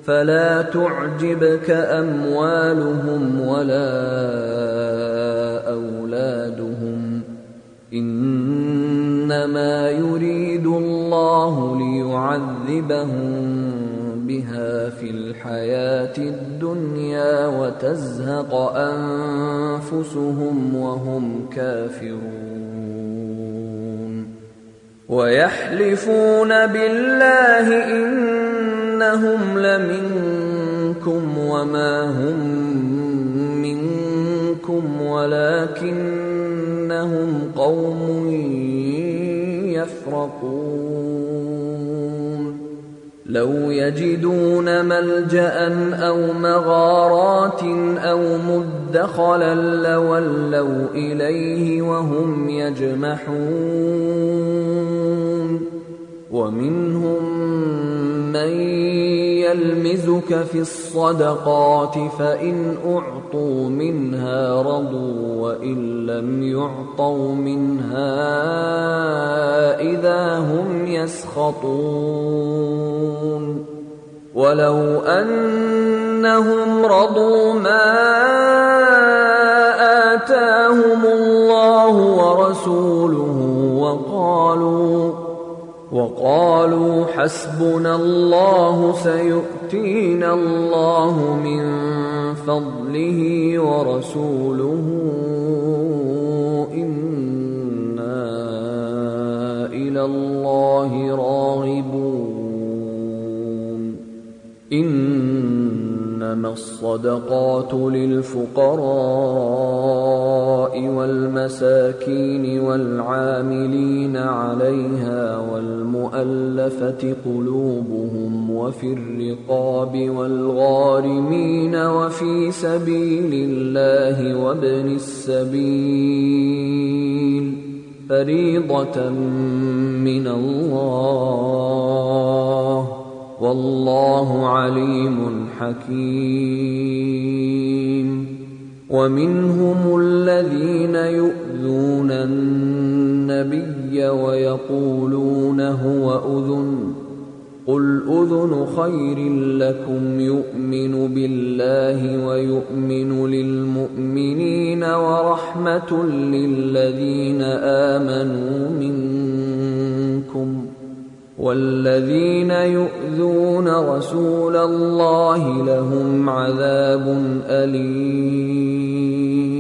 فلا تعجبك أموالهم ولا أولادهم، إنما يريد الله ليعذبهم بها في الحياة الدنيا وتزهق أنفسهم وهم كافرون. ويحلفون بالله إنهم لمنكم وما هم منكم ولكنهم قوم يفرقون. لو يجدون ملجأ أو مغارات أو مدخلا لولوا إليه وهم يجمحون. ومنهم من يلمزك في الصدقات فإن أعطوا منها رضوا وإن لم يعطوا منها إذا هم يسخطون. ولو أنهم رضوا ما آتاهم الله ورسوله وقالوا حسبنا الله سيؤتينا الله من فضله ورسوله إنا إلى الله راغبون. إنما الصدقات للفقراء والمساكين والعاملين عليها والمؤلفة قلوبهم وفي الرقاب والغارمين وفي سبيل الله وابن السبيل فريضة من الله والله عليم حكيم. ومنهم الذين يؤذون النبي ويقولون هو أذن قل أذن خير لكم يؤمن بالله ويؤمن للمؤمنين ورحمة للذين آمنوا منكم والذين يؤذون رسول الله لهم عذاب أليم.